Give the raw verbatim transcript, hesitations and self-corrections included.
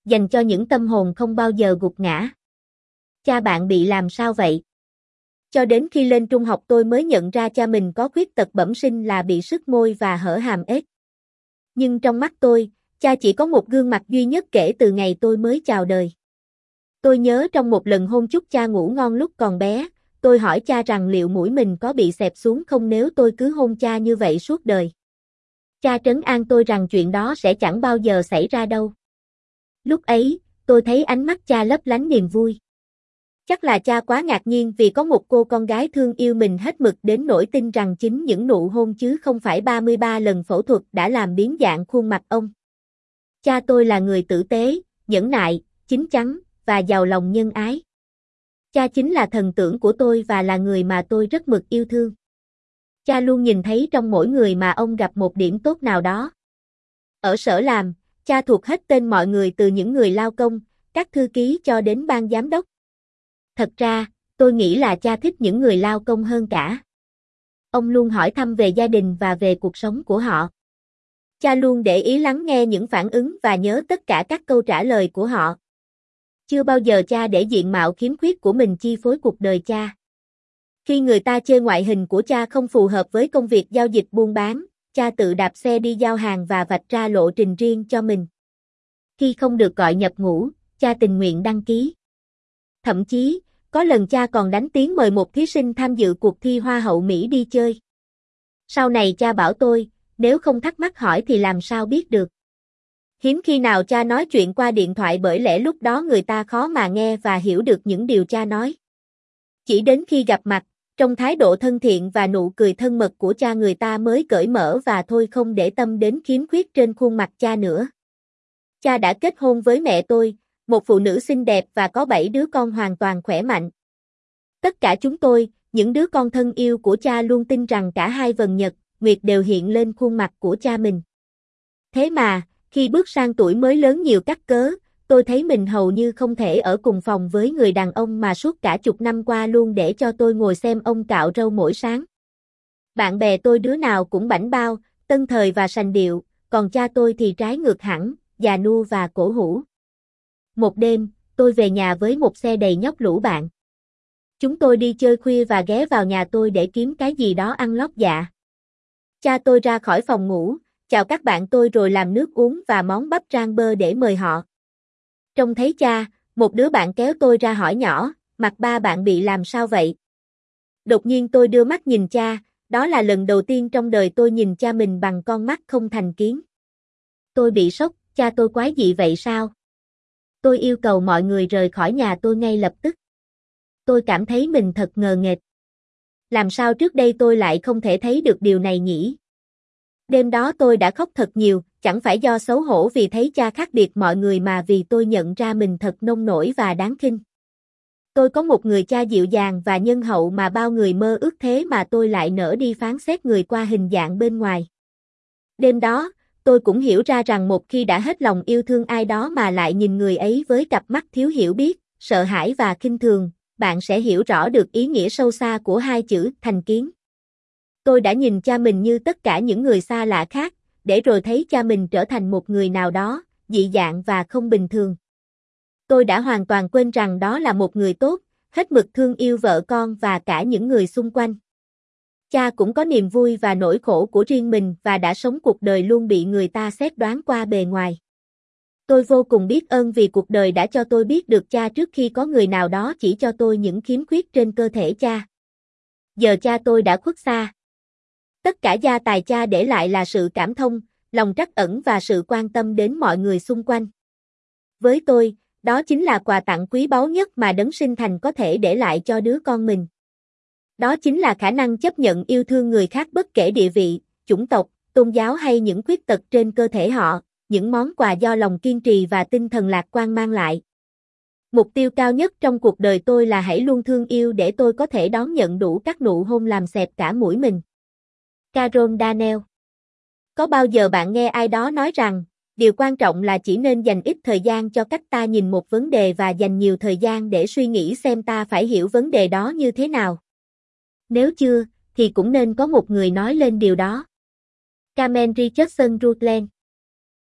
dành cho những tâm hồn không bao giờ gục ngã. Cha bạn bị làm sao vậy? Cho đến khi lên trung học tôi mới nhận ra cha mình có khuyết tật bẩm sinh là bị sứt môi và hở hàm ếch. Nhưng trong mắt tôi, cha chỉ có một gương mặt duy nhất kể từ ngày tôi mới chào đời. Tôi nhớ trong một lần hôn chúc cha ngủ ngon lúc còn bé, tôi hỏi cha rằng liệu mũi mình có bị xẹp xuống không nếu tôi cứ hôn cha như vậy suốt đời. Cha trấn an tôi rằng chuyện đó sẽ chẳng bao giờ xảy ra đâu. Lúc ấy, tôi thấy ánh mắt cha lấp lánh niềm vui. Chắc là cha quá ngạc nhiên vì có một cô con gái thương yêu mình hết mực đến nỗi tin rằng chính những nụ hôn chứ không phải ba mươi ba lần phẫu thuật đã làm biến dạng khuôn mặt ông. Cha tôi là người tử tế, nhẫn nại, chín chắn, và giàu lòng nhân ái. Cha chính là thần tượng của tôi và là người mà tôi rất mực yêu thương. Cha luôn nhìn thấy trong mỗi người mà ông gặp một điểm tốt nào đó. Ở sở làm, cha thuộc hết tên mọi người từ những người lao công, các thư ký cho đến ban giám đốc. Thật ra, tôi nghĩ là cha thích những người lao công hơn cả. Ông luôn hỏi thăm về gia đình và về cuộc sống của họ. Cha luôn để ý lắng nghe những phản ứng và nhớ tất cả các câu trả lời của họ. Chưa bao giờ cha để diện mạo khiếm khuyết của mình chi phối cuộc đời cha. Khi người ta chê ngoại hình của cha không phù hợp với công việc giao dịch buôn bán, cha tự đạp xe đi giao hàng và vạch ra lộ trình riêng cho mình. Khi không được gọi nhập ngũ, cha tình nguyện đăng ký. Thậm chí, có lần cha còn đánh tiếng mời một thí sinh tham dự cuộc thi Hoa hậu Mỹ đi chơi. Sau này cha bảo tôi, nếu không thắc mắc hỏi thì làm sao biết được. Hiếm khi nào cha nói chuyện qua điện thoại bởi lẽ lúc đó người ta khó mà nghe và hiểu được những điều cha nói. Chỉ đến khi gặp mặt, trong thái độ thân thiện và nụ cười thân mật của cha người ta mới cởi mở và thôi không để tâm đến khiếm khuyết trên khuôn mặt cha nữa. Cha đã kết hôn với mẹ tôi, một phụ nữ xinh đẹp và có bảy đứa con hoàn toàn khỏe mạnh. Tất cả chúng tôi, những đứa con thân yêu của cha luôn tin rằng cả hai vầng nhật, nguyệt đều hiện lên khuôn mặt của cha mình. Thế mà, khi bước sang tuổi mới lớn nhiều cắt cớ, tôi thấy mình hầu như không thể ở cùng phòng với người đàn ông mà suốt cả chục năm qua luôn để cho tôi ngồi xem ông cạo râu mỗi sáng. Bạn bè tôi đứa nào cũng bảnh bao, tân thời và sành điệu, còn cha tôi thì trái ngược hẳn, già nua và cổ hủ. Một đêm, tôi về nhà với một xe đầy nhóc lũ bạn. Chúng tôi đi chơi khuya và ghé vào nhà tôi để kiếm cái gì đó ăn lót dạ. Cha tôi ra khỏi phòng ngủ, chào các bạn tôi rồi làm nước uống và món bắp rang bơ để mời họ. Trông thấy cha, một đứa bạn kéo tôi ra hỏi nhỏ, mặt ba bạn bị làm sao vậy? Đột nhiên tôi đưa mắt nhìn cha, đó là lần đầu tiên trong đời tôi nhìn cha mình bằng con mắt không thành kiến. Tôi bị sốc, cha tôi quái dị vậy sao? Tôi yêu cầu mọi người rời khỏi nhà tôi ngay lập tức. Tôi cảm thấy mình thật ngờ nghệch. Làm sao trước đây tôi lại không thể thấy được điều này nhỉ? Đêm đó tôi đã khóc thật nhiều, chẳng phải do xấu hổ vì thấy cha khác biệt mọi người mà vì tôi nhận ra mình thật nông nổi và đáng khinh. Tôi có một người cha dịu dàng và nhân hậu mà bao người mơ ước thế mà tôi lại nỡ đi phán xét người qua hình dạng bên ngoài. Đêm đó, tôi cũng hiểu ra rằng một khi đã hết lòng yêu thương ai đó mà lại nhìn người ấy với cặp mắt thiếu hiểu biết, sợ hãi và khinh thường, bạn sẽ hiểu rõ được ý nghĩa sâu xa của hai chữ thành kiến. Tôi đã nhìn cha mình như tất cả những người xa lạ khác, để rồi thấy cha mình trở thành một người nào đó, dị dạng và không bình thường. Tôi đã hoàn toàn quên rằng đó là một người tốt, hết mực thương yêu vợ con và cả những người xung quanh. Cha cũng có niềm vui và nỗi khổ của riêng mình và đã sống cuộc đời luôn bị người ta xét đoán qua bề ngoài. Tôi vô cùng biết ơn vì cuộc đời đã cho tôi biết được cha trước khi có người nào đó chỉ cho tôi những khiếm khuyết trên cơ thể cha. Giờ cha tôi đã khuất xa. Tất cả gia tài cha để lại là sự cảm thông, lòng trắc ẩn và sự quan tâm đến mọi người xung quanh. Với tôi, đó chính là quà tặng quý báu nhất mà đấng sinh thành có thể để lại cho đứa con mình. Đó chính là khả năng chấp nhận yêu thương người khác bất kể địa vị, chủng tộc, tôn giáo hay những khuyết tật trên cơ thể họ, những món quà do lòng kiên trì và tinh thần lạc quan mang lại. Mục tiêu cao nhất trong cuộc đời tôi là hãy luôn thương yêu để tôi có thể đón nhận đủ các nụ hôn làm xẹp cả mũi mình. Carol Daniel. Có bao giờ bạn nghe ai đó nói rằng, điều quan trọng là chỉ nên dành ít thời gian cho cách ta nhìn một vấn đề và dành nhiều thời gian để suy nghĩ xem ta phải hiểu vấn đề đó như thế nào? Nếu chưa, thì cũng nên có một người nói lên điều đó. Carmen Richardson Rutland.